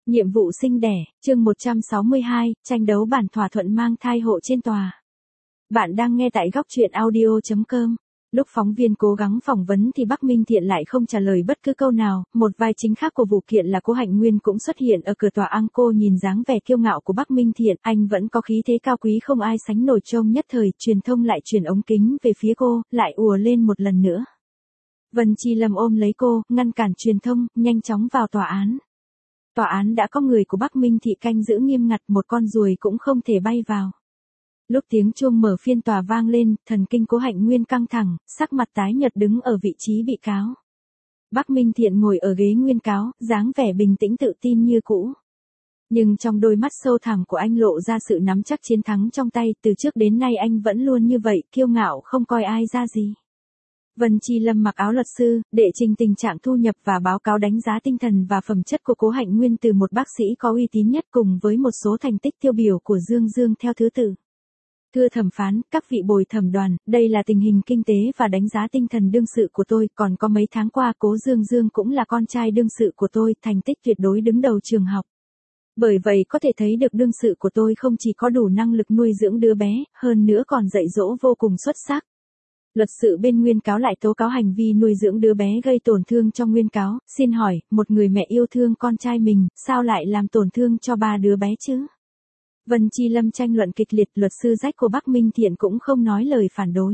Nhiệm vụ sinh đẻ, chương 162, tranh đấu bản thỏa thuận mang thai hộ trên tòa. Bạn đang nghe tại góc truyện audio.com. Lúc phóng viên cố gắng phỏng vấn thì Bắc Minh Thiện lại không trả lời bất cứ câu nào, một vai chính khác của vụ kiện là Cố Hạnh Nguyên cũng xuất hiện ở cửa tòa. Cô nhìn dáng vẻ kiêu ngạo của Bắc Minh Thiện, anh vẫn có khí thế cao quý không ai sánh nổi. Trong nhất thời, truyền thông lại truyền ống kính về phía cô, lại ùa lên một lần nữa. Vân Chi Lâm ôm lấy cô, ngăn cản truyền thông, nhanh chóng vào tòa án. Tòa án đã có người của Bắc Minh Thị canh giữ nghiêm ngặt, một con ruồi cũng không thể bay vào. Lúc tiếng chuông mở phiên tòa vang lên, thần kinh Cố Hạnh Nguyên căng thẳng, sắc mặt tái nhợt đứng ở vị trí bị cáo. Bắc Minh Thiện ngồi ở ghế nguyên cáo, dáng vẻ bình tĩnh tự tin như cũ. Nhưng trong đôi mắt sâu thẳm của anh lộ ra sự nắm chắc chiến thắng trong tay, từ trước đến nay anh vẫn luôn như vậy, kiêu ngạo không coi ai ra gì. Vân Chi Lâm mặc áo luật sư, đệ trình tình trạng thu nhập và báo cáo đánh giá tinh thần và phẩm chất của Cố Hạnh Nguyên từ một bác sĩ có uy tín nhất cùng với một số thành tích tiêu biểu của Dương theo thứ tự. Thưa thẩm phán, các vị bồi thẩm đoàn, đây là tình hình kinh tế và đánh giá tinh thần đương sự của tôi, còn có mấy tháng qua Cố Dương cũng là con trai đương sự của tôi, thành tích tuyệt đối đứng đầu trường học. Bởi vậy có thể thấy được đương sự của tôi không chỉ có đủ năng lực nuôi dưỡng đứa bé, hơn nữa còn dạy dỗ vô cùng xuất sắc. Luật sư bên nguyên cáo lại tố cáo hành vi nuôi dưỡng đứa bé gây tổn thương cho nguyên cáo. Xin hỏi, một người mẹ yêu thương con trai mình, sao lại làm tổn thương cho 3 đứa bé chứ? Vân Chi Lâm tranh luận kịch liệt, luật sư rách của Bắc Minh Thiện cũng không nói lời phản đối.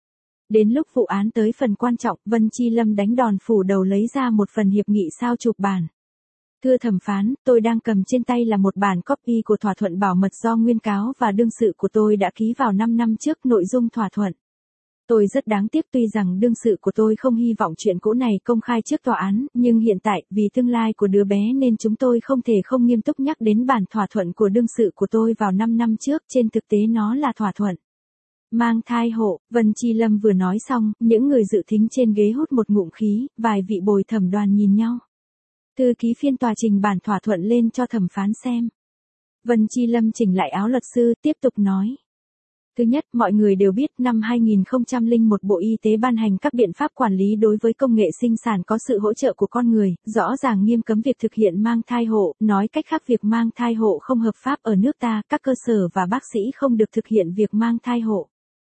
Đến lúc vụ án tới phần quan trọng, Vân Chi Lâm đánh đòn phủ đầu lấy ra một phần hiệp nghị sao chụp bản. Thưa thẩm phán, tôi đang cầm trên tay là một bản copy của thỏa thuận bảo mật do nguyên cáo và đương sự của tôi đã ký vào 5 năm trước. Nội dung thỏa thuận. Tôi rất đáng tiếc tuy rằng đương sự của tôi không hy vọng chuyện cũ này công khai trước tòa án, nhưng hiện tại, vì tương lai của đứa bé nên chúng tôi không thể không nghiêm túc nhắc đến bản thỏa thuận của đương sự của tôi vào 5 năm trước, trên thực tế nó là thỏa thuận mang thai hộ. Vân Chi Lâm vừa nói xong, những người dự thính trên ghế hút một ngụm khí, vài vị bồi thẩm đoàn nhìn nhau. Thư ký phiên tòa trình bản thỏa thuận lên cho thẩm phán xem. Vân Chi Lâm chỉnh lại áo luật sư, tiếp tục nói. Thứ nhất, mọi người đều biết năm 2001 Bộ Y tế ban hành các biện pháp quản lý đối với công nghệ sinh sản có sự hỗ trợ của con người, rõ ràng nghiêm cấm việc thực hiện mang thai hộ, nói cách khác việc mang thai hộ không hợp pháp ở nước ta, các cơ sở và bác sĩ không được thực hiện việc mang thai hộ.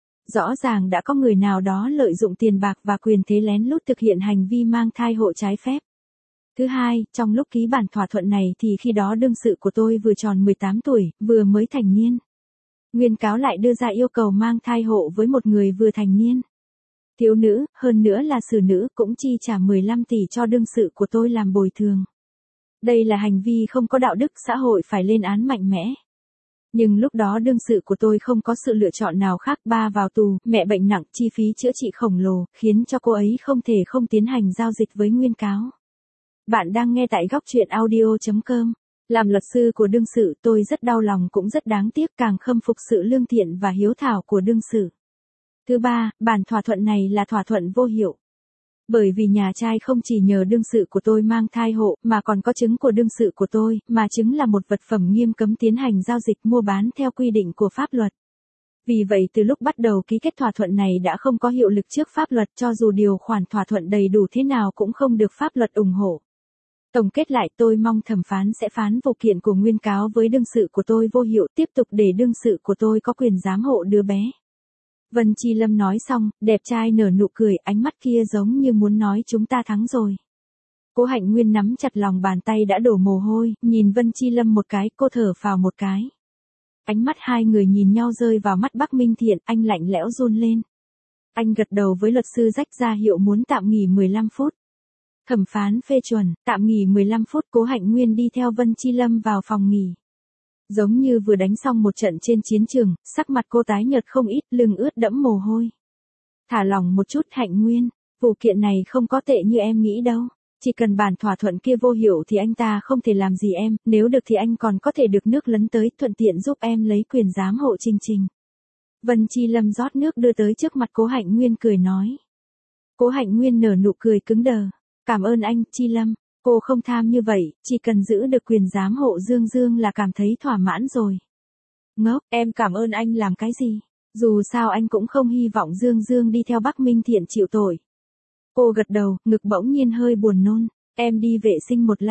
Rõ ràng đã có người nào đó lợi dụng tiền bạc và quyền thế lén lút thực hiện hành vi mang thai hộ trái phép. Thứ hai, trong lúc ký bản thỏa thuận này thì khi đó đương sự của tôi vừa tròn 18 tuổi, vừa mới thành niên. Nguyên cáo lại đưa ra yêu cầu mang thai hộ với một người vừa thành niên. Thiếu nữ, hơn nữa là xử nữ, cũng chi trả 15 tỷ cho đương sự của tôi làm bồi thường. Đây là hành vi không có đạo đức, xã hội phải lên án mạnh mẽ. Nhưng lúc đó đương sự của tôi không có sự lựa chọn nào khác, ba vào tù, mẹ bệnh nặng, chi phí chữa trị khổng lồ, khiến cho cô ấy không thể không tiến hành giao dịch với nguyên cáo. Bạn đang nghe tại góc truyện audio.com. Làm luật sư của đương sự, tôi rất đau lòng cũng rất đáng tiếc, càng khâm phục sự lương thiện và hiếu thảo của đương sự. Thứ ba, bản thỏa thuận này là thỏa thuận vô hiệu. Bởi vì nhà trai không chỉ nhờ đương sự của tôi mang thai hộ, mà còn có chứng của đương sự của tôi, mà chứng là một vật phẩm nghiêm cấm tiến hành giao dịch mua bán theo quy định của pháp luật. Vì vậy từ lúc bắt đầu ký kết thỏa thuận này đã không có hiệu lực trước pháp luật, cho dù điều khoản thỏa thuận đầy đủ thế nào cũng không được pháp luật ủng hộ. Tổng kết lại, tôi mong thẩm phán sẽ phán vụ kiện của nguyên cáo với đương sự của tôi vô hiệu, tiếp tục để đương sự của tôi có quyền giám hộ đứa bé. Vân Chi Lâm nói xong, đẹp trai nở nụ cười, ánh mắt kia giống như muốn nói chúng ta thắng rồi. Cố Hạnh Nguyên nắm chặt lòng bàn tay đã đổ mồ hôi, nhìn Vân Chi Lâm một cái, cô thở phào một cái. Ánh mắt hai người nhìn nhau rơi vào mắt Bắc Minh Thiện, anh lạnh lẽo run lên. Anh gật đầu với luật sư rách ra hiệu muốn tạm nghỉ 15 phút. Thẩm phán phê chuẩn, tạm nghỉ 15 phút. Cố Hạnh Nguyên đi theo Vân Chi Lâm vào phòng nghỉ. Giống như vừa đánh xong một trận trên chiến trường, sắc mặt cô tái nhợt không ít, lưng ướt đẫm mồ hôi. Thả lỏng một chút Hạnh Nguyên, vụ kiện này không có tệ như em nghĩ đâu. Chỉ cần bản thỏa thuận kia vô hiệu thì anh ta không thể làm gì em, nếu được thì anh còn có thể được nước lấn tới, thuận tiện giúp em lấy quyền giám hộ Trình. Vân Chi Lâm rót nước đưa tới trước mặt Cố Hạnh Nguyên cười nói. Cố Hạnh Nguyên nở nụ cười cứng đờ. Cảm ơn anh, Chi Lâm, cô không tham như vậy, chỉ cần giữ được quyền giám hộ Dương là cảm thấy thỏa mãn rồi. Ngốc, em cảm ơn anh làm cái gì? Dù sao anh cũng không hy vọng Dương đi theo Bắc Minh Thiện chịu tội. Cô gật đầu, ngực bỗng nhiên hơi buồn nôn, em đi vệ sinh một lát.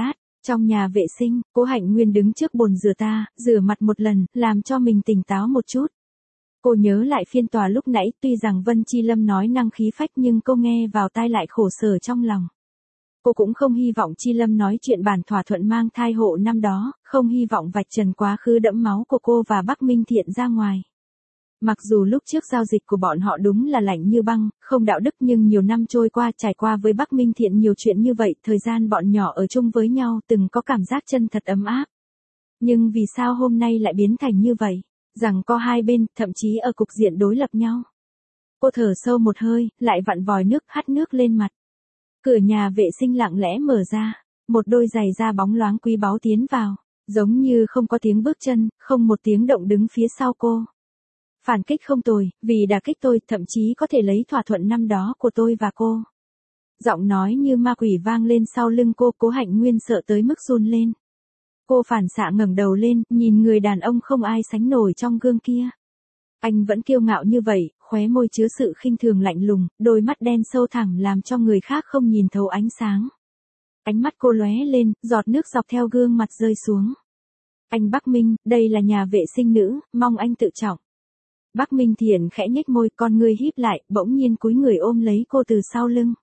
Trong nhà vệ sinh, Cố Hạnh Nguyên đứng trước bồn rửa mặt một lần, làm cho mình tỉnh táo một chút. Cô nhớ lại phiên tòa lúc nãy, tuy rằng Vân Chi Lâm nói năng khí phách nhưng cô nghe vào tai lại khổ sở trong lòng. Cô cũng không hy vọng Chi Lâm nói chuyện bản thỏa thuận mang thai hộ năm đó, không hy vọng vạch trần quá khứ đẫm máu của cô và Bắc Minh Thiện ra ngoài. Mặc dù lúc trước giao dịch của bọn họ đúng là lạnh như băng, không đạo đức, nhưng nhiều năm trôi qua, trải qua với Bắc Minh Thiện nhiều chuyện như vậy, thời gian bọn nhỏ ở chung với nhau từng có cảm giác chân thật ấm áp. Nhưng vì sao hôm nay lại biến thành như vậy? Rằng có hai bên, thậm chí ở cục diện đối lập nhau. Cô thở sâu một hơi, lại vặn vòi nước, hắt nước lên mặt. Cửa nhà vệ sinh lặng lẽ mở ra, một đôi giày da bóng loáng quý báu tiến vào, giống như không có tiếng bước chân, không một tiếng động đứng phía sau cô. Phản kích không tồi, vì đả kích tôi, thậm chí có thể lấy thỏa thuận năm đó của tôi và cô. Giọng nói như ma quỷ vang lên sau lưng cô, Cố Hạnh Nguyên sợ tới mức run lên. Cô phản xạ ngẩng đầu lên, nhìn người đàn ông không ai sánh nổi trong gương kia. Anh vẫn kiêu ngạo như vậy, khóe môi chứa sự khinh thường lạnh lùng, đôi mắt đen sâu thẳm làm cho người khác không nhìn thấu ánh sáng. Ánh mắt cô lóe lên, giọt nước dọc theo gương mặt rơi xuống. Anh Bắc Minh, đây là nhà vệ sinh nữ, mong anh tự trọng. Bắc Minh Thiện khẽ nhếch môi, con ngươi híp lại, bỗng nhiên cúi người ôm lấy cô từ sau lưng.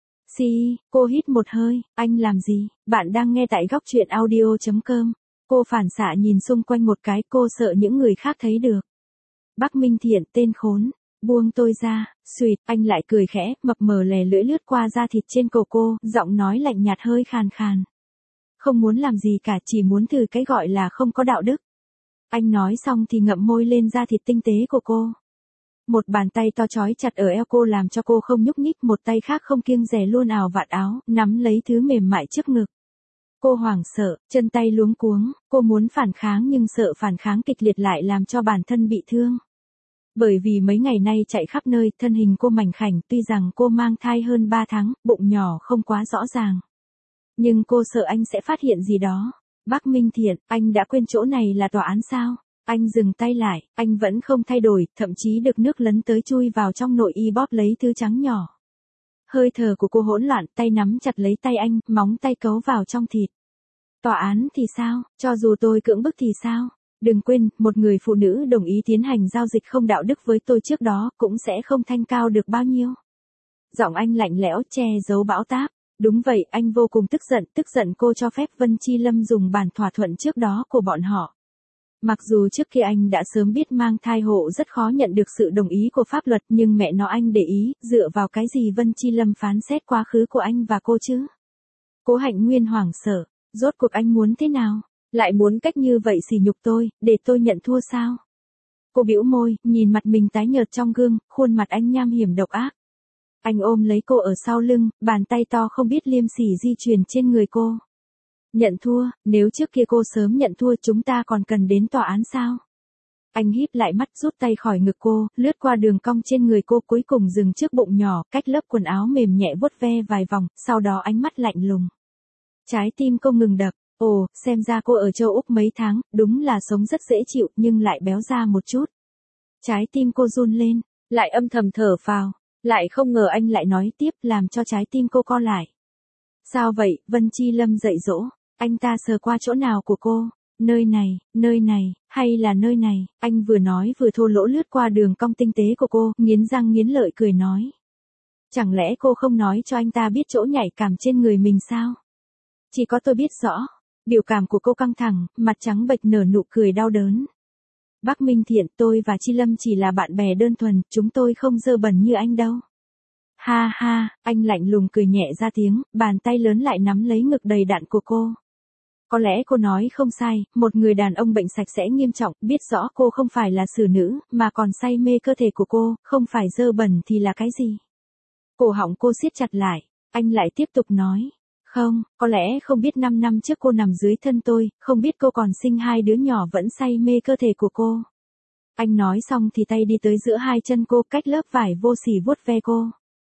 Cô hít một hơi, anh làm gì? Bạn đang nghe tại góc truyện audio.com. Cô phản xạ nhìn xung quanh một cái, cô sợ những người khác thấy được. Bắc Minh Thiện, tên khốn, buông tôi ra, xuỵt, anh lại cười khẽ, mập mờ lè lưỡi lướt qua da thịt trên cổ cô, giọng nói lạnh nhạt hơi khàn khàn. Không muốn làm gì cả, chỉ muốn thử cái gọi là không có đạo đức. Anh nói xong thì ngậm môi lên da thịt tinh tế của cô. Một bàn tay to trói chặt ở eo cô làm cho cô không nhúc nhích, một tay khác không kiêng dè luôn ào vạt áo, nắm lấy thứ mềm mại trước ngực. Cô hoảng sợ, chân tay luống cuống, cô muốn phản kháng nhưng sợ phản kháng kịch liệt lại làm cho bản thân bị thương. Bởi vì mấy ngày nay chạy khắp nơi, thân hình cô mảnh khảnh, tuy rằng cô mang thai hơn 3 tháng, bụng nhỏ không quá rõ ràng. Nhưng cô sợ anh sẽ phát hiện gì đó. Bắc Minh Thiện, anh đã quên chỗ này là tòa án sao? Anh dừng tay lại, anh vẫn không thay đổi, thậm chí được nước lấn tới chui vào trong nội y bóp lấy thứ trắng nhỏ. Hơi thở của cô hỗn loạn, tay nắm chặt lấy tay anh, móng tay cấu vào trong thịt. Tòa án thì sao, cho dù tôi cưỡng bức thì sao? Đừng quên, một người phụ nữ đồng ý tiến hành giao dịch không đạo đức với tôi trước đó, cũng sẽ không thanh cao được bao nhiêu. Giọng anh lạnh lẽo, che giấu bão táp. Đúng vậy, anh vô cùng tức giận cô cho phép Vân Chi Lâm dùng bản thỏa thuận trước đó của bọn họ. Mặc dù trước kia anh đã sớm biết mang thai hộ rất khó nhận được sự đồng ý của pháp luật, nhưng mẹ nó anh để ý, dựa vào cái gì Vân Chi Lâm phán xét quá khứ của anh và cô chứ? Cố Hạnh Nguyên hoảng sợ, rốt cuộc anh muốn thế nào? Lại muốn cách như vậy sỉ nhục tôi, để tôi nhận thua sao? Cô bĩu môi, nhìn mặt mình tái nhợt trong gương, khuôn mặt anh nham hiểm độc ác. Anh ôm lấy cô ở sau lưng, bàn tay to không biết liêm sỉ di chuyển trên người cô. Nhận thua, nếu trước kia cô sớm nhận thua chúng ta còn cần đến tòa án sao? Anh híp lại mắt rút tay khỏi ngực cô, lướt qua đường cong trên người cô cuối cùng dừng trước bụng nhỏ, cách lớp quần áo mềm nhẹ vuốt ve vài vòng, sau đó ánh mắt lạnh lùng. Trái tim cô ngừng đập, ồ, xem ra cô ở châu Úc mấy tháng, đúng là sống rất dễ chịu nhưng lại béo ra một chút. Trái tim cô run lên, lại âm thầm thở phào, lại không ngờ anh lại nói tiếp làm cho trái tim cô co lại. Sao vậy, Vân Chi Lâm dạy dỗ, anh ta sờ qua chỗ nào của cô? Nơi này, hay là nơi này? Anh vừa nói vừa thô lỗ lướt qua đường cong tinh tế của cô, nghiến răng nghiến lợi cười nói. Chẳng lẽ cô không nói cho anh ta biết chỗ nhạy cảm trên người mình sao? Chỉ có tôi biết rõ. Biểu cảm của cô căng thẳng, mặt trắng bệch nở nụ cười đau đớn. Bắc Minh Thiện, tôi và Chi Lâm chỉ là bạn bè đơn thuần, chúng tôi không dơ bẩn như anh đâu. Ha ha, anh lạnh lùng cười nhẹ ra tiếng, bàn tay lớn lại nắm lấy ngực đầy đặn của cô. Có lẽ cô nói không sai, một người đàn ông bệnh sạch sẽ nghiêm trọng, biết rõ cô không phải là xử nữ, mà còn say mê cơ thể của cô, không phải dơ bẩn thì là cái gì? Cổ họng cô siết chặt lại, anh lại tiếp tục nói. Không, có lẽ không biết 5 năm trước cô nằm dưới thân tôi, không biết cô còn sinh 2 đứa nhỏ vẫn say mê cơ thể của cô. Anh nói xong thì tay đi tới giữa hai chân cô, cách lớp vải vô sỉ vuốt ve cô.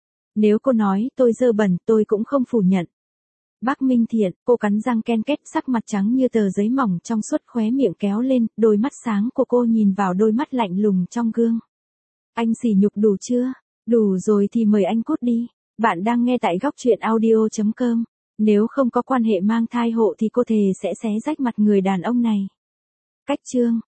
Nếu cô nói tôi dơ bẩn, tôi cũng không phủ nhận. Bắc Minh Thiện, cô cắn răng ken két, sắc mặt trắng như tờ giấy mỏng trong suốt, khóe miệng kéo lên, đôi mắt sáng của cô nhìn vào đôi mắt lạnh lùng trong gương. Anh sỉ nhục đủ chưa? Đủ rồi thì mời anh cút đi. Bạn đang nghe tại góc truyện audio.com. Nếu không có quan hệ mang thai hộ thì cô thề sẽ xé rách mặt người đàn ông này. Cách chương